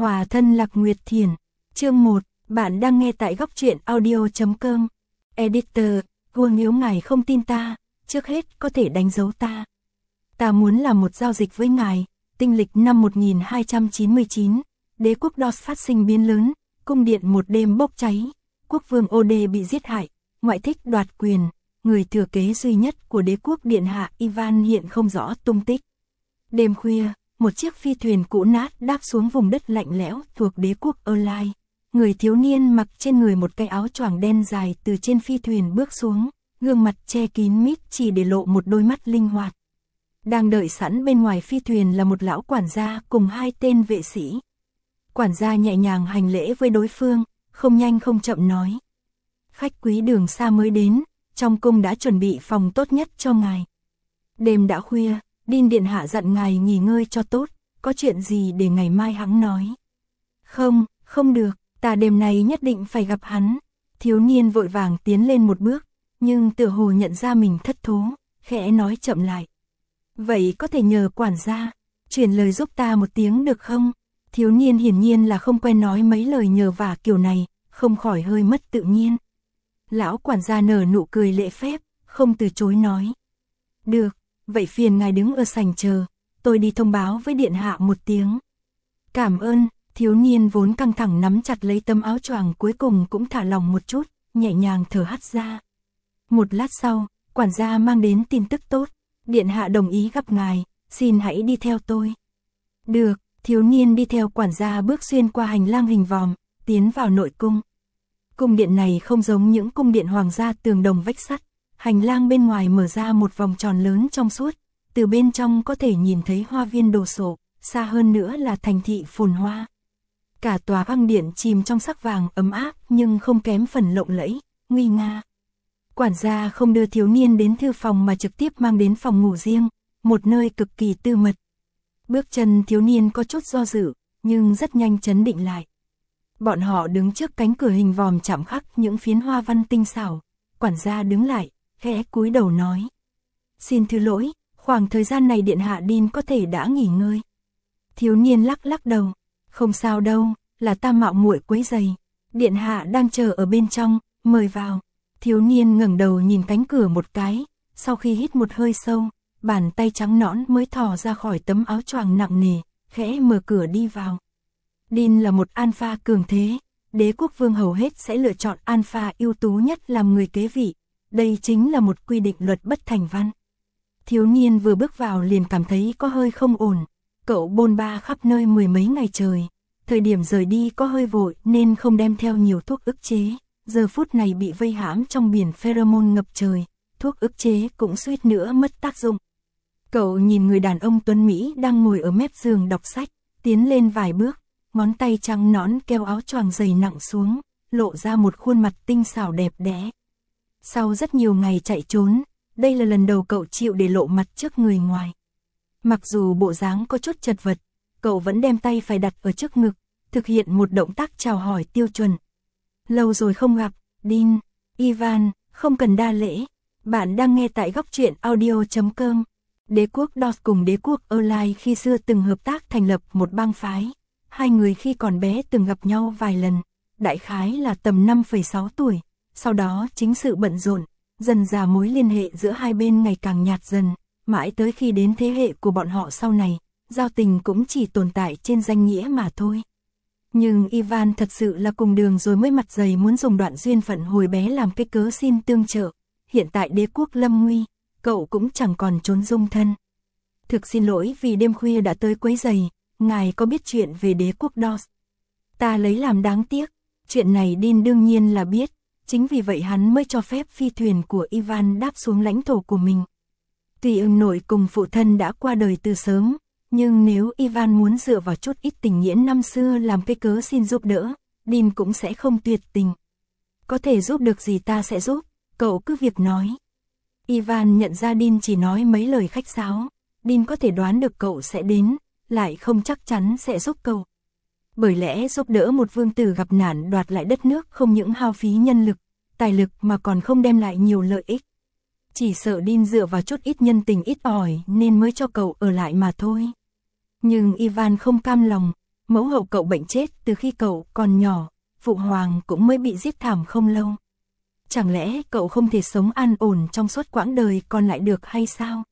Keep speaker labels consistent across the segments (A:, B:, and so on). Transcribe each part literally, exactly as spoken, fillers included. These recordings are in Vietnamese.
A: Hòa thân Lạc Nguyệt Thiền. Chương một, bạn đang nghe tại góc truyện audio chấm com. Editor, vua nếu ngài không tin ta, trước hết có thể đánh dấu ta. Ta muốn làm một giao dịch với ngài. Tinh lịch năm một nghìn hai trăm chín mươi chín, đế quốc Dos phát sinh biến lớn, cung điện một đêm bốc cháy, quốc vương Ode bị giết hại, ngoại thích đoạt quyền, người thừa kế duy nhất của đế quốc điện hạ Ivan hiện không rõ tung tích. Đêm khuya, một chiếc phi thuyền cũ nát đáp xuống vùng đất lạnh lẽo thuộc đế quốc Olai. Người thiếu niên mặc trên người một cái áo choàng đen dài từ trên phi thuyền bước xuống, gương mặt che kín mít chỉ để lộ một đôi mắt linh hoạt. Đang đợi sẵn bên ngoài phi thuyền là một lão quản gia cùng hai tên vệ sĩ. Quản gia nhẹ nhàng hành lễ với đối phương, không nhanh không chậm nói. Khách quý đường xa mới đến, trong cung đã chuẩn bị phòng tốt nhất cho ngài. Đêm đã khuya, Đin điện hạ dặn ngài nghỉ ngơi cho tốt, có chuyện gì để ngày mai hắn nói. Không, không được, ta đêm nay nhất định phải gặp hắn. Thiếu niên vội vàng tiến lên một bước, nhưng tựa hồ nhận ra mình thất thố, khẽ nói chậm lại. Vậy có thể nhờ quản gia, chuyển lời giúp ta một tiếng được không? Thiếu niên hiển nhiên là không quen nói mấy lời nhờ vả kiểu này, không khỏi hơi mất tự nhiên. Lão quản gia nở nụ cười lễ phép, không từ chối nói. Được, vậy phiền ngài đứng ở sảnh chờ, tôi đi thông báo với điện hạ một tiếng. Cảm ơn, thiếu niên vốn căng thẳng nắm chặt lấy tấm áo choàng cuối cùng cũng thả lòng một chút, nhẹ nhàng thở hắt ra. Một lát sau, quản gia mang đến tin tức tốt. Điện hạ đồng ý gặp ngài, xin hãy đi theo tôi. Được, thiếu niên đi theo quản gia bước xuyên qua hành lang hình vòm, tiến vào nội cung. Cung điện này không giống những cung điện hoàng gia tường đồng vách sắt. Hành lang bên ngoài mở ra một vòng tròn lớn trong suốt, từ bên trong có thể nhìn thấy hoa viên đồ sộ, xa hơn nữa là thành thị phồn hoa. Cả tòa băng điện chìm trong sắc vàng ấm áp nhưng không kém phần lộng lẫy, nguy nga. Quản gia không đưa thiếu niên đến thư phòng mà trực tiếp mang đến phòng ngủ riêng, một nơi cực kỳ tư mật. Bước chân thiếu niên có chút do dự, nhưng rất nhanh chấn định lại. Bọn họ đứng trước cánh cửa hình vòm chạm khắc những phiến hoa văn tinh xảo. Quản gia đứng lại, khẽ cúi đầu nói. Xin thứ lỗi, khoảng thời gian này điện hạ Đin có thể đã nghỉ ngơi. Thiếu niên lắc lắc đầu. Không sao đâu, là ta mạo muội quấy rầy. Điện hạ đang chờ ở bên trong, mời vào. Thiếu niên ngẩng đầu nhìn cánh cửa một cái, sau khi hít một hơi sâu, bàn tay trắng nõn mới thò ra khỏi tấm áo choàng nặng nề, khẽ mở cửa đi vào. Đin là một alpha cường thế, đế quốc vương hầu hết sẽ lựa chọn alpha ưu tú nhất làm người kế vị, đây chính là một quy định luật bất thành văn. Thiếu niên vừa bước vào liền cảm thấy có hơi không ổn, cậu bôn ba khắp nơi mười mấy ngày trời, thời điểm rời đi có hơi vội nên không đem theo nhiều thuốc ức chế. Giờ phút này bị vây hãm trong biển pheromone ngập trời, thuốc ức chế cũng suýt nữa mất tác dụng. Cậu nhìn người đàn ông tuấn Mỹ đang ngồi ở mép giường đọc sách, tiến lên vài bước, ngón tay trắng nõn kéo áo choàng dày nặng xuống, lộ ra một khuôn mặt tinh xảo đẹp đẽ. Sau rất nhiều ngày chạy trốn, đây là lần đầu cậu chịu để lộ mặt trước người ngoài. Mặc dù bộ dáng có chút chật vật, cậu vẫn đem tay phải đặt ở trước ngực, thực hiện một động tác chào hỏi tiêu chuẩn. Lâu rồi không gặp, Đin, Ivan, không cần đa lễ. Bạn đang nghe tại góc truyện audio chấm com. Đế quốc Dos cùng đế quốc Olai khi xưa từng hợp tác thành lập một bang phái. Hai người khi còn bé từng gặp nhau vài lần, đại khái là tầm năm phẩy sáu tuổi. Sau đó chính sự bận rộn, dần dà mối liên hệ giữa hai bên ngày càng nhạt dần, mãi tới khi đến thế hệ của bọn họ sau này, giao tình cũng chỉ tồn tại trên danh nghĩa mà thôi. Nhưng Ivan thật sự là cùng đường rồi mới mặt dày muốn dùng đoạn duyên phận hồi bé làm cái cớ xin tương trợ. Hiện tại đế quốc lâm nguy, cậu cũng chẳng còn trốn dung thân. Thực xin lỗi vì đêm khuya đã tới quấy rầy, ngài có biết chuyện về đế quốc Dos? Ta lấy làm đáng tiếc, chuyện này Đin đương nhiên là biết, chính vì vậy hắn mới cho phép phi thuyền của Ivan đáp xuống lãnh thổ của mình. Tuy ông nội cùng phụ thân đã qua đời từ sớm, nhưng nếu Ivan muốn dựa vào chút ít tình nghĩa năm xưa làm cái cớ xin giúp đỡ, Đin cũng sẽ không tuyệt tình. Có thể giúp được gì ta sẽ giúp, cậu cứ việc nói. Ivan nhận ra Đin chỉ nói mấy lời khách sáo, Đin có thể đoán được cậu sẽ đến, lại không chắc chắn sẽ giúp cậu. Bởi lẽ giúp đỡ một vương tử gặp nạn đoạt lại đất nước không những hao phí nhân lực, tài lực mà còn không đem lại nhiều lợi ích. Chỉ sợ Đin dựa vào chút ít nhân tình ít ỏi nên mới cho cậu ở lại mà thôi. Nhưng Ivan không cam lòng, Mẫu hậu cậu bệnh chết từ khi cậu còn nhỏ, phụ hoàng cũng mới bị giết thảm không lâu. Chẳng lẽ cậu không thể sống an ổn trong suốt quãng đời còn lại được hay sao?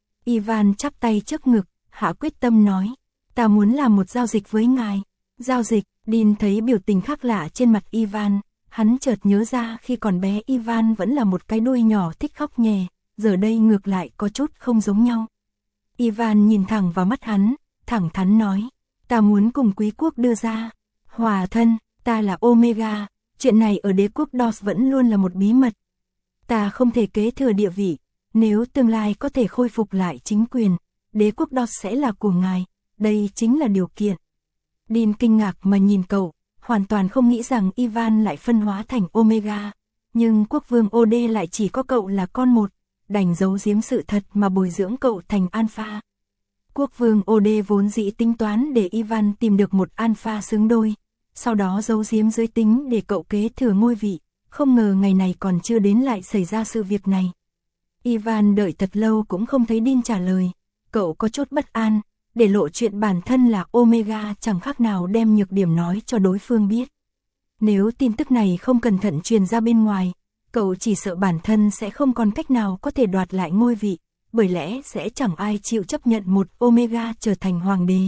A: Ivan chắp tay trước ngực, hạ quyết tâm nói, ta muốn làm một giao dịch với ngài. Giao dịch? Dean thấy biểu tình khác lạ trên mặt Ivan, hắn chợt nhớ ra khi còn bé Ivan vẫn là một cái đuôi nhỏ thích khóc nhè, giờ đây ngược lại có chút không giống nhau. Ivan nhìn thẳng vào mắt hắn, thẳng thắn nói, ta muốn cùng quý quốc đưa ra hòa thân, ta là Omega, chuyện này ở đế quốc Dors vẫn luôn là một bí mật. Ta không thể kế thừa địa vị, nếu tương lai có thể khôi phục lại chính quyền, đế quốc Dors sẽ là của ngài, đây chính là điều kiện. Dean kinh ngạc mà nhìn cậu, hoàn toàn không nghĩ rằng Ivan lại phân hóa thành Omega, nhưng quốc vương ô đê lại chỉ có cậu là con một, đành giấu giếm sự thật mà bồi dưỡng cậu thành Alpha. Quốc vương ô đê vốn dĩ tính toán để Ivan tìm được một Alpha xứng đôi, sau đó giấu giếm giới tính để cậu kế thừa ngôi vị, không ngờ ngày này còn chưa đến lại xảy ra sự việc này. Ivan đợi thật lâu cũng không thấy Dean trả lời, cậu có chút bất an, để lộ chuyện bản thân là Omega chẳng khác nào đem nhược điểm nói cho đối phương biết. Nếu tin tức này không cẩn thận truyền ra bên ngoài, cậu chỉ sợ bản thân sẽ không còn cách nào có thể đoạt lại ngôi vị, bởi lẽ sẽ chẳng ai chịu chấp nhận một Omega trở thành hoàng đế.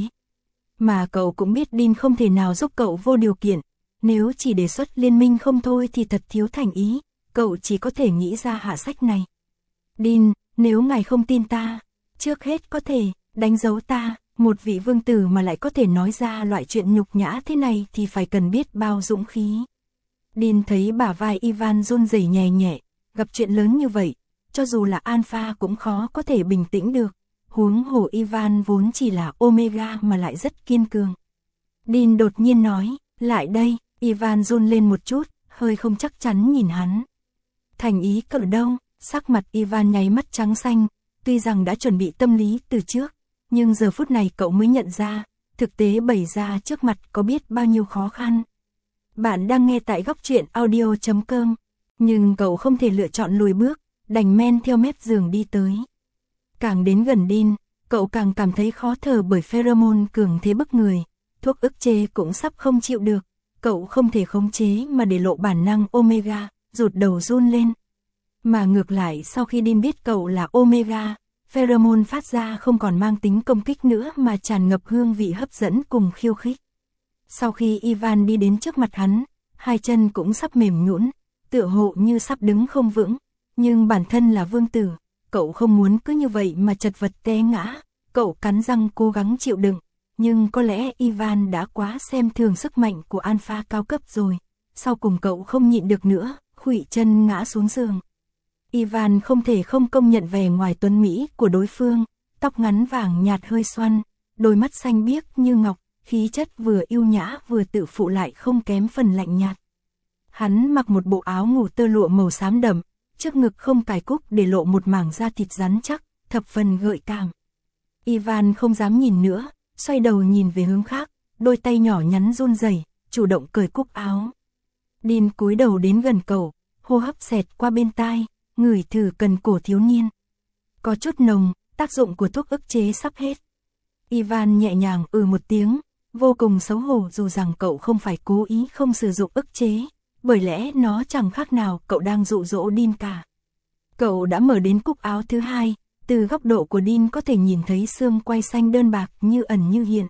A: Mà cậu cũng biết Dean không thể nào giúp cậu vô điều kiện, nếu chỉ đề xuất liên minh không thôi thì thật thiếu thành ý, cậu chỉ có thể nghĩ ra hạ sách này. Dean, nếu ngài không tin ta, trước hết có thể đánh dấu ta, một vị vương tử mà lại có thể nói ra loại chuyện nhục nhã thế này thì phải cần biết bao dũng khí. Dean thấy bả vai Ivan run rẩy nhẹ nhẹ, gặp chuyện lớn như vậy, cho dù là Alpha cũng khó có thể bình tĩnh được, huống hồ Ivan vốn chỉ là Omega mà lại rất kiên cường. Dean đột nhiên nói, lại đây, Ivan run lên một chút, hơi không chắc chắn nhìn hắn. Thành ý cậu đâu? Sắc mặt Ivan nháy mắt trắng xanh, tuy rằng đã chuẩn bị tâm lý từ trước, nhưng giờ phút này cậu mới nhận ra, thực tế bày ra trước mặt có biết bao nhiêu khó khăn. Bạn đang nghe tại góc truyện audio chấm com, nhưng cậu không thể lựa chọn lùi bước, đành men theo mép giường đi tới. Càng đến gần Dean, cậu càng cảm thấy khó thở bởi pheromone cường thế bức người, thuốc ức chế cũng sắp không chịu được, cậu không thể khống chế mà để lộ bản năng Omega, rụt đầu run lên. Mà ngược lại sau khi Dean biết cậu là Omega, pheromone phát ra không còn mang tính công kích nữa mà tràn ngập hương vị hấp dẫn cùng khiêu khích. Sau khi Ivan đi đến trước mặt hắn, hai chân cũng sắp mềm nhũn, tựa hộ như sắp đứng không vững, nhưng bản thân là vương tử, cậu không muốn cứ như vậy mà chật vật té ngã, cậu cắn răng cố gắng chịu đựng, nhưng có lẽ Ivan đã quá xem thường sức mạnh của Alpha cao cấp rồi, sau cùng cậu không nhịn được nữa, khuỵu chân ngã xuống giường. Ivan không thể không công nhận vẻ ngoài tuấn mỹ của đối phương, tóc ngắn vàng nhạt hơi xoăn, đôi mắt xanh biếc như ngọc, khí chất vừa yêu nhã vừa tự phụ lại không kém phần lạnh nhạt. Hắn mặc một bộ áo ngủ tơ lụa màu xám đậm, trước ngực không cài cúc để lộ một mảng da thịt rắn chắc, thập phần gợi cảm. Ivan không dám nhìn nữa, xoay đầu nhìn về hướng khác, đôi tay nhỏ nhắn run rẩy, chủ động cởi cúc áo. Dean cúi đầu đến gần cậu, hô hấp xẹt qua bên tai, ngửi thử cần cổ thiếu niên. Có chút nồng, tác dụng của thuốc ức chế sắp hết. Ivan nhẹ nhàng ừ một tiếng, vô cùng xấu hổ dù rằng cậu không phải cố ý không sử dụng ức chế, bởi lẽ nó chẳng khác nào cậu đang dụ dỗ Dean cả. Cậu đã mở đến cúc áo thứ hai, từ góc độ của Dean có thể nhìn thấy xương quai xanh đơn bạc như ẩn như hiện.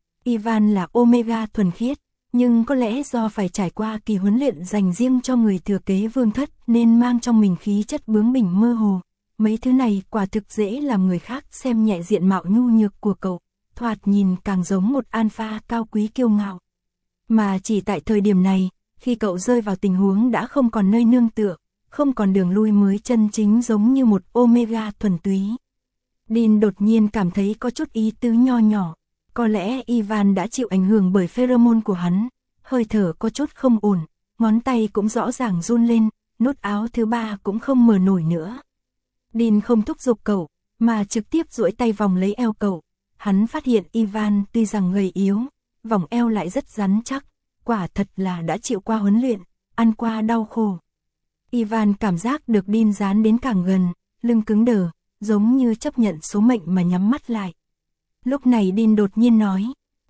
A: Ivan là Omega thuần khiết, nhưng có lẽ do phải trải qua kỳ huấn luyện dành riêng cho người thừa kế vương thất nên mang trong mình khí chất bướng bỉnh mơ hồ. Mấy thứ này quả thực dễ làm người khác xem nhẹ diện mạo nhu nhược của cậu, thoạt nhìn càng giống một Alpha cao quý kiêu ngạo. Mà chỉ tại thời điểm này, khi cậu rơi vào tình huống đã không còn nơi nương tựa, không còn đường lui mới chân chính giống như một Omega thuần túy. Dean đột nhiên cảm thấy có chút ý tứ nho nhỏ, có lẽ Ivan đã chịu ảnh hưởng bởi pheromone của hắn, hơi thở có chút không ổn, ngón tay cũng rõ ràng run lên, nút áo thứ ba cũng không mở nổi nữa. Dean không thúc giục cậu, mà trực tiếp duỗi tay vòng lấy eo cậu, hắn phát hiện Ivan tuy rằng gầy yếu, vòng eo lại rất rắn chắc, quả thật là đã chịu qua huấn luyện, ăn qua đau khổ. Ivan cảm giác được Dean dán đến càng gần, lưng cứng đờ, giống như chấp nhận số mệnh mà nhắm mắt lại. Lúc này Dean đột nhiên nói,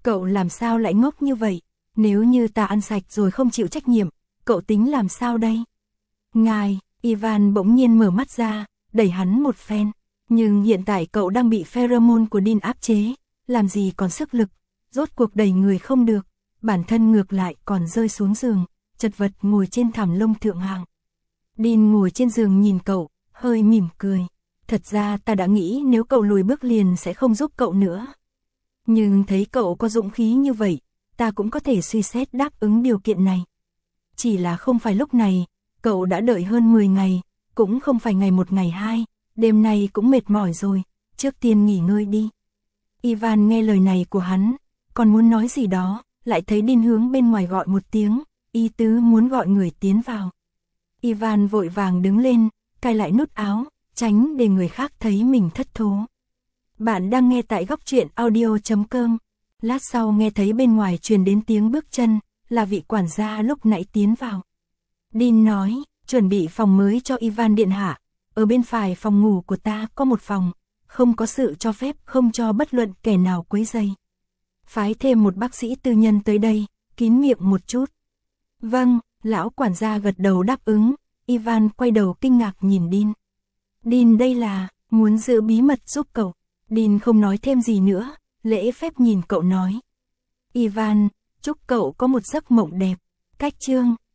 A: Cậu làm sao lại ngốc như vậy? Nếu như ta ăn sạch rồi không chịu trách nhiệm, cậu tính làm sao đây? Ngài, Ivan bỗng nhiên mở mắt ra, đẩy hắn một phen. Nhưng hiện tại cậu đang bị pheromone của Dean áp chế, làm gì còn sức lực, rốt cuộc đẩy người không được, bản thân ngược lại còn rơi xuống giường, chật vật ngồi trên thảm lông thượng hạng. Dean ngồi trên giường nhìn cậu, hơi mỉm cười. Thật ra ta đã nghĩ nếu cậu lùi bước liền sẽ không giúp cậu nữa. Nhưng thấy cậu có dũng khí như vậy, ta cũng có thể suy xét đáp ứng điều kiện này. Chỉ là không phải lúc này, cậu đã đợi hơn mười ngày, cũng không phải ngày một ngày hai, đêm nay cũng mệt mỏi rồi, trước tiên nghỉ ngơi đi. Ivan nghe lời này của hắn, còn muốn nói gì đó, lại thấy Dean hướng bên ngoài gọi một tiếng, ý tứ muốn gọi người tiến vào. Ivan vội vàng đứng lên, cài lại nút áo, tránh để người khác thấy mình thất thố. Bạn đang nghe tại góc truyện audio chấm com. Lát sau nghe thấy bên ngoài truyền đến tiếng bước chân, là vị quản gia lúc nãy tiến vào. Dean nói, chuẩn bị phòng mới cho Ivan điện hạ, ở bên phải phòng ngủ của ta có một phòng, không có sự cho phép không cho bất luận kẻ nào quấy rầy. Phái thêm một bác sĩ tư nhân tới đây, kín miệng một chút. Vâng, lão quản gia gật đầu đáp ứng, Ivan quay đầu kinh ngạc nhìn Dean. Dean đây là, muốn giữ bí mật giúp cậu. Dean không nói thêm gì nữa, lễ phép nhìn cậu nói. Ivan, chúc cậu có một giấc mộng đẹp. Cách chương